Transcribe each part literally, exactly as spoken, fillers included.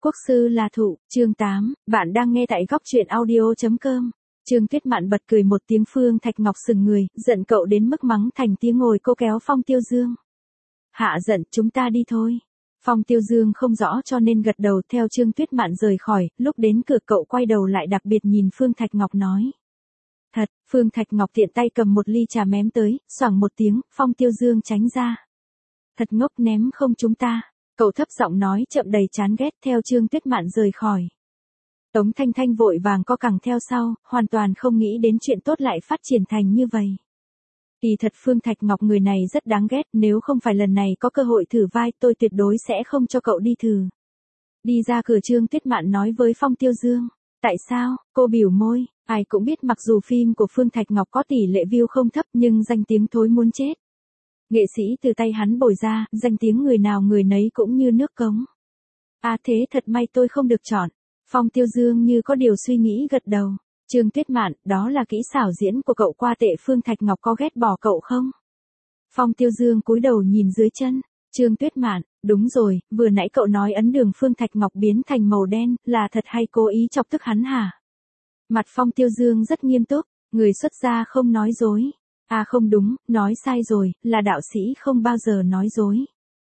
Quốc sư là thụ, chương tám, bạn đang nghe tại góc truyện audio.com. Trương Tuyết Mạn bật cười một tiếng. Phương Thạch Ngọc sừng người, giận cậu đến mức mắng thành tiếng, ngồi cô kéo Phong Tiêu Dương. Hạ giận, chúng ta đi thôi. Phong Tiêu Dương không rõ cho nên gật đầu theo Trương Tuyết Mạn rời khỏi. Lúc đến cửa cậu quay đầu lại đặc biệt nhìn Phương Thạch Ngọc nói. Thật. Phương Thạch Ngọc tiện tay cầm một ly trà mém tới, xoảng một tiếng, Phong Tiêu Dương tránh ra. Thật ngốc, ném không chúng ta. Cậu thấp giọng nói chậm đầy chán ghét theo Trương Tuyết Mạn rời khỏi. Tống Thanh Thanh vội vàng co cẳng theo sau, hoàn toàn không nghĩ đến chuyện tốt lại phát triển thành như vậy. Kỳ thật Phương Thạch Ngọc người này rất đáng ghét, nếu không phải lần này có cơ hội thử vai tôi tuyệt đối sẽ không cho cậu đi thử. Đi ra cửa Trương Tuyết Mạn nói với Phong Tiêu Dương. Tại sao? Cô biểu môi, ai cũng biết mặc dù phim của Phương Thạch Ngọc có tỷ lệ view không thấp nhưng danh tiếng thối muốn chết. Nghệ sĩ từ tay hắn bồi ra, danh tiếng người nào người nấy cũng như nước cống. À thế thật may tôi không được chọn. Phong Tiêu Dương như có điều suy nghĩ gật đầu. Trương Tuyết Mạn, đó là kỹ xảo diễn của cậu qua tệ. Phương Thạch Ngọc có ghét bỏ cậu không? Phong Tiêu Dương cúi đầu nhìn dưới chân. Trương Tuyết Mạn, đúng rồi, vừa nãy cậu nói ấn đường Phương Thạch Ngọc biến thành màu đen, là thật hay cố ý chọc tức hắn hả? Mặt Phong Tiêu Dương rất nghiêm túc, người xuất gia không nói dối. À không đúng, nói sai rồi, là đạo sĩ không bao giờ nói dối.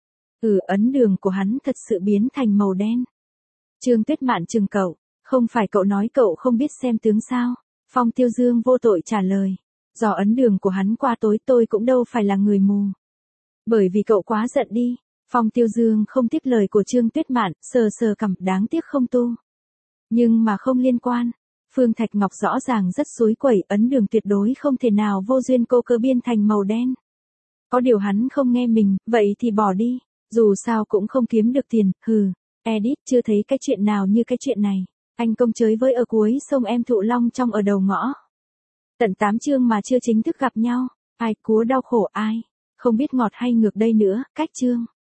Ừ, ấn đường của hắn thật sự biến thành màu đen. Trương Tuyết Mạn chừng cậu, không phải cậu nói cậu không biết xem tướng sao? Phong Tiêu Dương vô tội trả lời. Do ấn đường của hắn qua tối, tôi cũng đâu phải là người mù. Bởi vì cậu quá giận đi. Phong Tiêu Dương không tiếp lời của Trương Tuyết Mạn, sờ sờ cằm, đáng tiếc không tu. Nhưng mà không liên quan. Phương Thạch Ngọc rõ ràng rất xối quẩy, ấn đường tuyệt đối không thể nào vô duyên cô cơ biên thành màu đen. Có điều hắn không nghe mình, vậy thì bỏ đi. Dù sao cũng không kiếm được tiền, hừ. Edit, chưa thấy cái chuyện nào như cái chuyện này. Anh công chới với ở cuối sông em Thụ Long trong ở đầu ngõ. Tận tám chương mà chưa chính thức gặp nhau. Ai cúa đau khổ ai. Không biết ngọt hay ngược đây nữa, cách chương.